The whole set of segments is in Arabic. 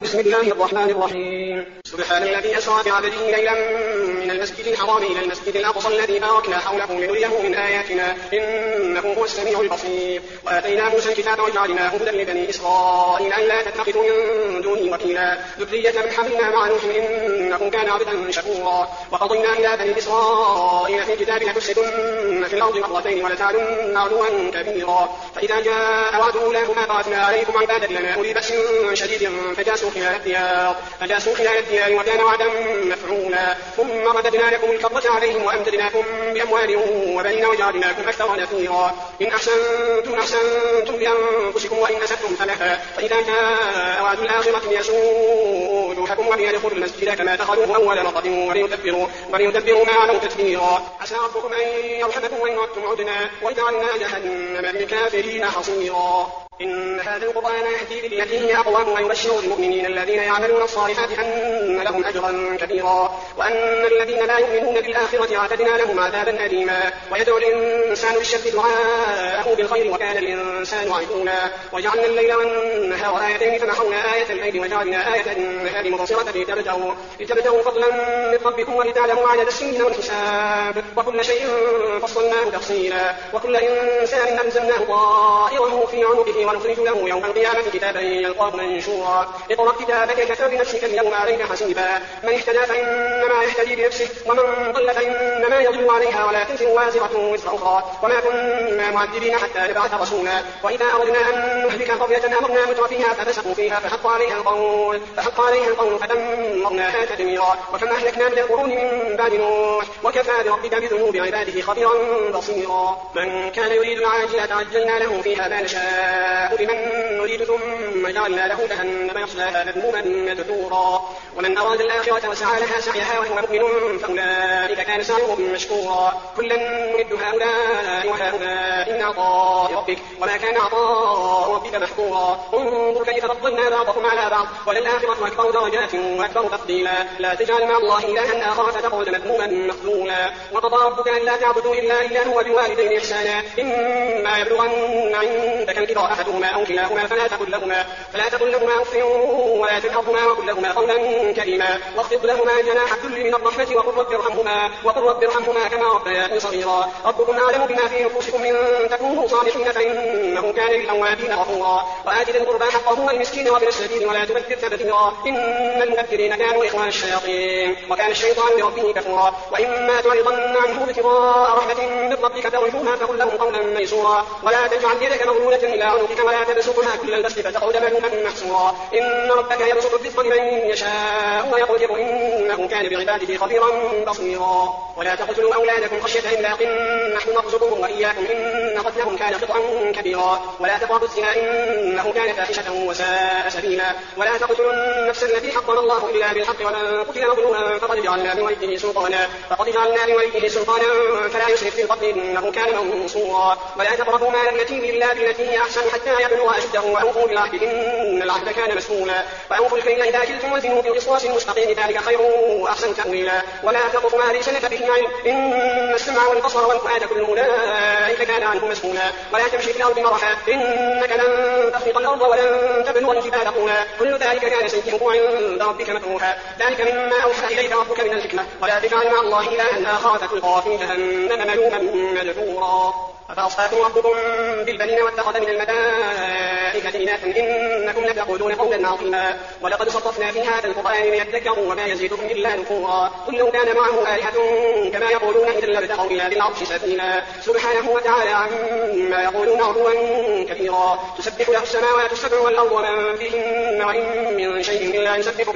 بسم الله الرحمن الرحيم. سبحان الذي أسرى بعبده ليلا من المسجد الحرام إلى المسجد الأقصى الذي باركنا حوله لنريه من آياتنا إنه هو السميع البصير. وآتينا موسى الكتاب وجعلناه هدى لبني إسرائيل ألا تتخذوا من دوني وكيلا ذرية من حملنا مع نوح إنه كان عبدا شكورا. وقضينا إلى بني إسرائيل في الكتاب لتفسدن في الأرض مرتين ولتعلن علوا كبيرا. فإذا جاء وعد أولاهما بعثنا عليكم عبادا لنا أولي بأس شديد فجاسوا خلال الديار وكان وعدا مفعولا. ثم رددنا لكم الكرة عليهم وأمددناكم بأموال وبنين وجعلناكم أكثر نفيرا. إن أحسنتم لأنفسكم وإن أسأتم فلها. فإذا جاء وعد الآخرة ليسوءوا وجوهكم وليدخلوا المسجد كما دخلوه أول مرة وليدبروا ما علوا تدبيرا. عسى ربكم أن يرحمكم وإن عدتم عدنا وجعلنا جهنم للكافرين حصيرا. إن هذا القرآن يهدي للتي هي أقوم ويبشر المؤمنين الذين يعملون الصالحات أن لهم أجرا كبيرا وأن الذين لا يؤمنون بالآخرة اعتدنا لهم عذابا أليما. ويدعو الإنسان بالشر دعاءه بالخير وكان الإنسان عجولا. وجعلنا الليل والنهار آيتين فمحونا آية الليل وجعلنا آية النهار مبصرة لتبتغوا فضلا من ربكم ولتعلموا عدد السنين والحساب وكل شيء فصلناه تفصيلا. وكل إنسان ألزمناه طائره في عنقه ونخرج له يوم القيامة كتابا يلقاه منشورا. اقرأ كتابك كفى بنفسك اليوم عليك حسيبا. من اهتدى فإنما يهتدي بنفسه ومن ضل فإنما يضل عليها ولا تزر وازرة وزر أخرى وما كنا معذبين حتى نبعث رسولا. وإذا أردنا أن نهلك قرية أمرنا مترفيها ففسقوا فيها فحق عليها القول فدمرناها تدميرا. وكما أهلكنا من القرون من بعد نوح وكفى بربك بذنوب عباده خبيرا بصيرا. من كان يريد العاجلة عجلنا له فيها ما نشاء لمن نريد ثم جعلنا له جهنم يصلاها مذموما مدحورا. ومن أراد الآخرة وسعى لها سعيها وهو مؤمن فأولئك كان سعيهم مشكورا. كلا نمد هؤلاء وهؤلاء من عطاء ربك وما كان عطاء ربك محظورا. انظر كيف فضلنا بعضهم على بعض وللآخرة أكبر درجات وأكبر تفضيلا. لا تجعل مع الله إلها آخر فتقعد مذموما مخذولا. وقضى ربك ألا تعبدوا إلا إياه وبالوالدين إحسانا. إما يبلغن عندك الكبر أحدهما أو كلاهما فلا تقل لهما أف ولا تنهرهما وقل لهما قولا كريما. واخفض لهما جناح الذل من الرحمة وقل رب ارحمهما كما ربياني صغيرا. ربكم أعلم بما في نفوسكم إن تكونوا صالحين فإنه كان للأوابين غفورا. وآت ذي القربى حقه والمسكين وابن السبيل ولا تبذر تبذيرا إن المبذرين كانوا إخوان الشياطين وكان الشيطان لربه كفورا. وإما تعرضن عنه ابتغاء رحمة من ربك ترجوها فقل له قولا ميسورا. ولا تجعل يدك مغلولة إلى عنقك ولا تبسطها كل البسط فتقعد ملوما محسورا. إن ربك يبسط الرزق لمن يشاء ويقدر إنه كان بعباده خبيرا بصيرا. ولا تقتلوا أولادكم خشية إملاق نحن نرزقهم وإياكم إن قتلهم كان خطأ كبيرا. ولا تقربوا الزنا إنه كان فاحشة وساء سبيلا. ولا تقتلوا النفس التي حرم الله إلا بالحق ومن قتل مظلوما فقد جعلنا لوليه سلطانا فلا يسرف في القتل إنه كان منصورا. ولا تقربوا مال اليتيم إلا بالتي هي أحسن حتى يبلغ أشده وأوفوا بالعهد إن العهد كان مسؤولا. وأوفوا الكيل إذا كلتم وزنوا بالقسطاس المستقيم ذلك خير وأحسن تأويلا. ولا تقف ما ليس لك به علم إن السمع والبصر والفؤاد كل أولئك كان عنه مسؤولا. ولا تمشي في الأرض مرحا إنك لن تخرق الأرض ولن تبلغ الجبال طولا كل ذلك كان سيئه عند ربك مكروها. ذلك مما أوحى إليك ربك من الحكمة. ولا تجعل مع الله إلها آخر فتلقى في جهنم ملوما مدحورا. فأصفاكم ربكم بالبنين واتخذ من الملائكة إناثا إنكم لتقولون قولا عظيما. ولقد صرفنا في هذا القرآن ليذكروا وما يزيدهم إلا نفورا. قل لو كان معه آلهة كما يقولون إذا لابتغوا إلى ذي العرش سبيلا. سبحانه وتعالى عما يقولون علوا كبيرا. تسبح له السماوات السبع والأرض ومن فيهن وإن من شيء إلا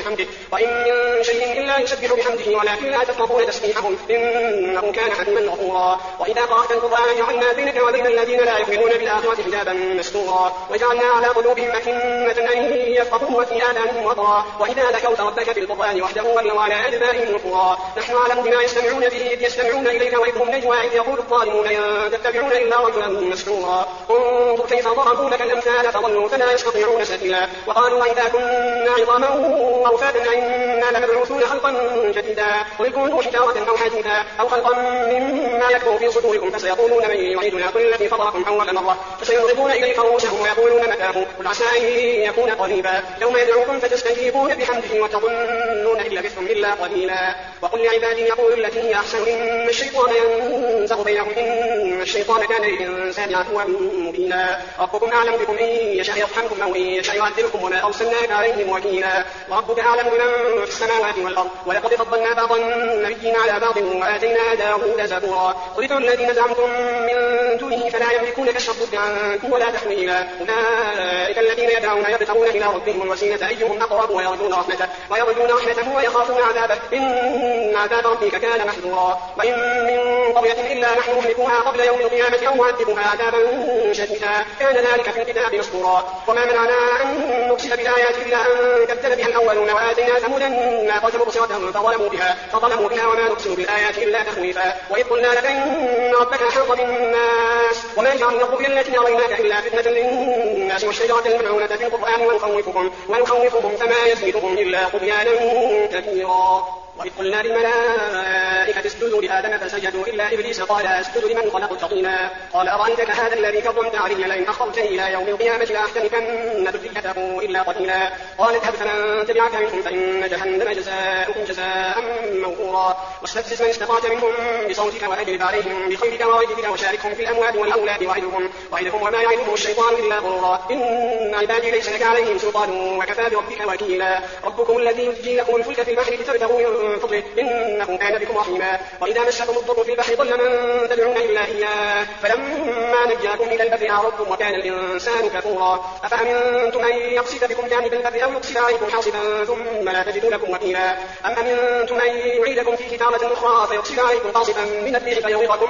يسبح بحمده ولكن لا تفقهون تسبيحهم إنه كان حليما غفورا. وإذا قرأت القرآن جعلنا بينك وبين الذين لا يؤمنون بالآخرة حجابا مستورا. وجعلنا على قلوبهم أكنة أن يفقهوا وفي آذانهم وقرا. وإذا ذكرت ربك بالقرآن وحده ولوا على أدبارهم نفورا. نحن أعلم بما يستمعون به إذ يستمعون إليك وإذ هم نجوى إذ يقول الظالمون إن تتبعون إلا رجلا مسحورا. انظر كيف ضربوا لك الأمثال فضلوا فلا يستطيعون سبيلا. وقالوا إذا كنا عظاما ورفاتا أئنا لمبعوثون خلقا جديدا قل كونوا حجارة أو حديدا أو خلقا مما يكبر في صدوركم فسيقولون من يعيدنا قل الذي فطركم أول مرة فسينغضون إليك رؤوسهم ويقولون متاه قل عسى أن يكون قريبا يوم يدعوكم فتستجيبون بحمده وتظنون إن لبثتم إلا قليلا وقل لعبادي يقولوا التي هي أحسن إن الشيطان ينزغ بينهم إن الشيطان كان للإنسان عدوا مبينا ربكم أعلم بكم إن يشاء يرحمكم أو إن يشاء يعذبكم وما أرسلناك عليهم وكيلا وربك أعلم بمن في السماوات والأرض ولقد فضلنا بعض النبيين على بعض وآتينا داود زبورا قل ادعوا الذين زعمتم من دونه فلا يملكون كشف الضر عنكم ولا تحويلا أولئك الذين يدعون يبتغون إلى ربهم الوسيلة أيهم أقرب ويرجون رحمته ويخافون عذابه إن عذاب ربك كان محذورا وإن من قرية إلا نحن مهلكوها قبل يوم القيامة أو معذبها عذابا شديدا كان ذلك في الكتاب مسطورا وما منعنا أن نرسل بالآيات إلا أن كذب بها الأولون وآتينا ثمود الناقة مبصرة فظلموا بها وما نرسل بالآيات إلا تخويفا وإذ قلنا لك إن ربك أحاط بالناس وما جعلنا الرؤيا التي أريناك إلا فتنة للناس والشجرة الملعونة في القرآن ونخوفهم فما يزيدهم إلا طغيانا كبيرا وإذ قلنا للملائكة اسجدوا لآدم فسجدوا إلا إبليس قال أسجد لمن خلقت طينا قال أرأيتك هذا الذي كرمت علي لئن أخرتني إلى يوم القيامة لأحترقن ذريته إلا قليلا قال اذهب فمن تبعك منهم فإن جهنم جزاؤكم جزاء موفورا واستفزز من استطعت منهم بصوتك وأجلب عليهم بخيلك ورجلك وشاركهم في الأموال والأولاد وعدهم وما يعدهم الشيطان إلا غرورا إن عبادي ليس لك عليهم سلطان وكفى بربك وكيلا ربكم الذي يزجي لكم الفلك في البحر لتبتغوا من فضله إنه كان بكم رحيما وإذا مسكم الضر في البحر ضل من تدعون إلا إياه فلما نجاكم إلى البر أعرضتم وكان الإنسان كفورا أفأمنتم أن يقصف بكم جانب البر أو يقصف عليكم حاصبا ثم لا تجدوا لكم وكيلا أم أمنتم أن يعيدكم في كتابة أخرى فيقصف عليكم قاصفا من الريح فيغرقكم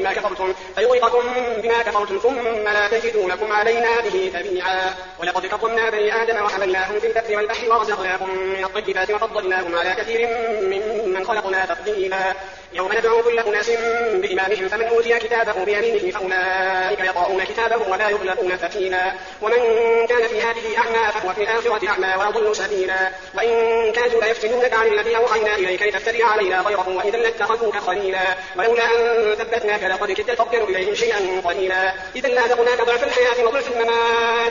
بما كفرتم ثم لا تجدوا لكم علينا به تبيعا ولقد كرمنا بني آدم وحملناهم في البر والبحر ورزقناهم من الطيبات وفضلناهم على كثير ممن خلقنا تفضيلا يوم ندعو كل أناس بإمامهم فمن أوتي كتابه بيمينه فأولئك يقرؤون كتابهم ولا يظلمون فتيلا ومن كان في هذه أعمى فهو في الآخرة أعمى وأضل سبيلا وإن كادوا ليفتنونك عن الذي أوحينا إليك لتفتري علينا غيره وإذا لاتخذوك خليلا ولولا أن ثبتناك لقد كدت تفكر إليهم شيئا قليلا إذا لأذقناك ضعف الحياة وضعف الممات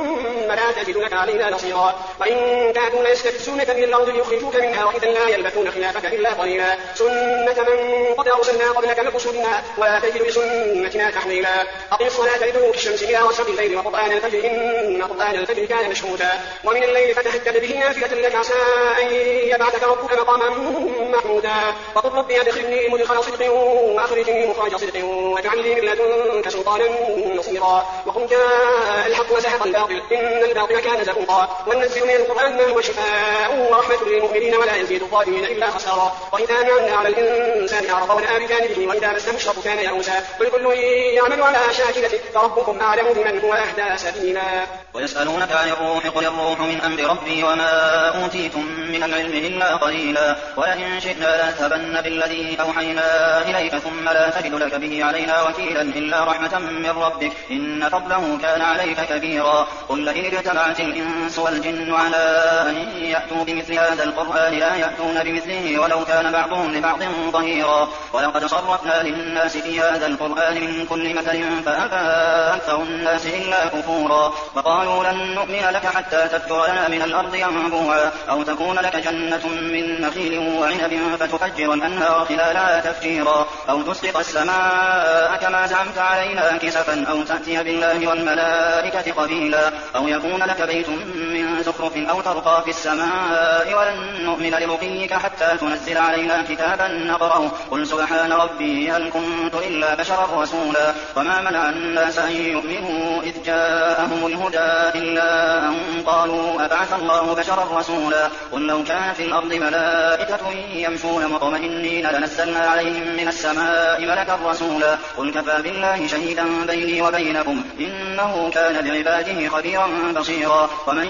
ثم لا تجد لك علينا نصيرا وإن كادوا ليستفزونك من الأرض ليخرجوك منها وإذا لا يلبثون خلافك إلا قليلا سنة من قد أرسلنا قبلك من رسلنا ولا تجد بسنتنا تحويلا أقم الصلاة لدلوك الشمس إلى غسق الليل وقرآن الفجر إن قرآن الفجر كان مشهودا ومن الليل فتهجد به نافلة لك عسى أن يبعثك ربك مقاما محمودا وقل ربي أدخلني مدخل صدق وأخرجني مخرج صدق واجعل لي من لدنك سلطانا نصيرا وقل جاء الحق وزهق الباطل إن الباطل كان زهوقا وننزل من القرآن ما هو شفاء ورحمة للمؤمنين ولا يزيد الظالمين إلا خسارا وإذا أنعمنا على الإنسان أعرض ونأى بجانبه وإذا مسه الشر كان يئوسا قل كل يعمل على شاكلته فربكم أعلم بمن هو أهدى سبيلا ويسألونك عن الروح قل الروح من أمر ربي وما أوتيتم من العلم إلا قليلا ولئن شئنا لنذهبن بالذي أوحينا إليك ثم لا تجد لك به علينا وكيلا إلا رحمة من ربك إن فضله كان عليك كبيرا قل لئن اجتمعت الإنس والجن على أن يأتوا بمثل هذا القرآن لا يأتون بمثله ولو كان بعضهم لبعض ظهيرا ولقد صرفنا للناس في هذا القرآن من كل مثل فأبى أكثر الناس إلا كفورا وقالوا لن نؤمن لك حتى تفجر لنا من الأرض ينبوعا أو تكون لك جنة من نخيل وعنب فتفجر الأنهار خلالها تفجيرا أو تسقط السماء كما زعمت علينا كسفا أو تأتي بالله والملائكة قبيلا أو يكون لك بيت من زخرف أو ترقى في السماء ولن نؤمن لرقيك حتى تنزل علينا كتابا نقرأه قل سبحان ربي هل كنت إلا بشرا رسولا وما منع الناس أن يؤمنوا إذ جاءهم الهدى إلا أن قالوا أبعث الله بشرا رسولا قل لو كان في الأرض ملائكة يمشون مطمئنين لنزلنا عليهم من السماء ملكا رسولا قل كفى بالله شهيدا بيني وبينكم إنه كان بعباده خبيرا بصيرا ومن يهد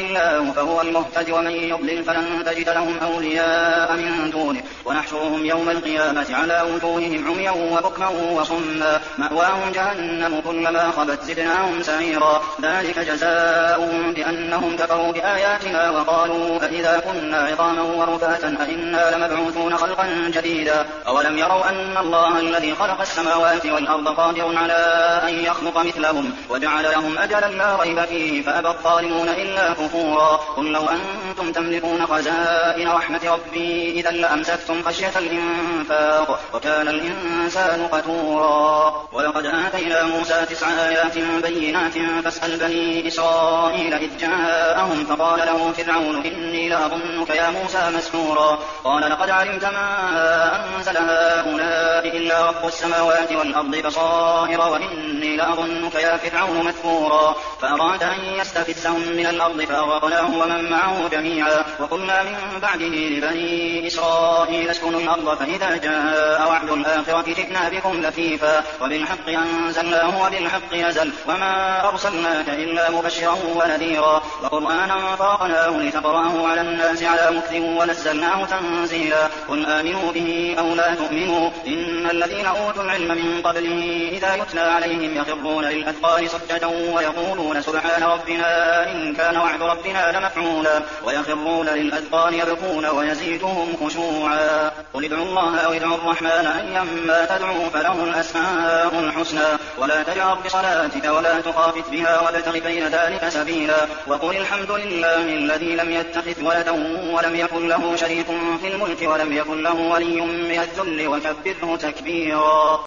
الله فهو المهتد ومن يضلل فلن تجد لهم أولياء من دونه ونحشرهم يوم القيامة على وجوههم عميا وبكما وصما مأواهم جهنم كلما خبت زدناهم سعيرا ذلك جزاؤهم بأنهم كفروا بآياتنا وقالوا أإذا كنا عظاما ورفاتا أإنا لمبعوثون خلقا جديدا أولم يروا أن الله الذي خلق السماوات والأرض قادر على أن يخلق مثلهم وجعل لهم أجلا لا ريب فيه فأبى الظالمون إلا كفورا قل لو أنتم تملكون خزائن رحمة ربي إذا لأمسكتم خشية الإنفاق وكان الإنسان قتورا ولقد آتينا موسى 9 آيات بينات فاسأل بني إسرائيل إذ جاءهم فقال له فرعون إني لأظنك يا موسى مسحورا قال لقد علمت ما أنزل هؤلاء إلا رب السماوات والأرض بصائر وإني لأظنك يا فرعون مثبورا فأراد أن يستفزهم من الأرض فأغرقناه ومن معه جميعا وقلنا من بعده لبني إسرائيل اسكنوا الأرض فإذا جاء وعد الآخرة جئنا بكم لفيفا وبالحق أنزلناه وبالحق نزل وما أرسلناك إلا مبشرا ونذيرا وقرآنا فرقناه لتقرأه على الناس على مكث ونزلناه تنزيلا قل آمنوا به أو لا تؤمنوا إن الذين أوتوا العلم من قبله إذا يتلى عليهم يخرون للأذقان سجدا ويقولون سبحان ربنا إن كان وعد ربنا لمفعولا ويخرون للأذقان يبكون ويزيدهم خشوعا قل ادعوا الله أو ادعوا الرحمن أيما تدعوا فله الأسماء الحسنى ولا تجهر بصلاتك ولا تخافت بها وابتغ بين ذلك سبيلا وقل الحمد لله الذي لم يتخذ ولدا ولم يكن له شريك في الملك ولم يكن له ولي من الذل وكبره تكبيرا.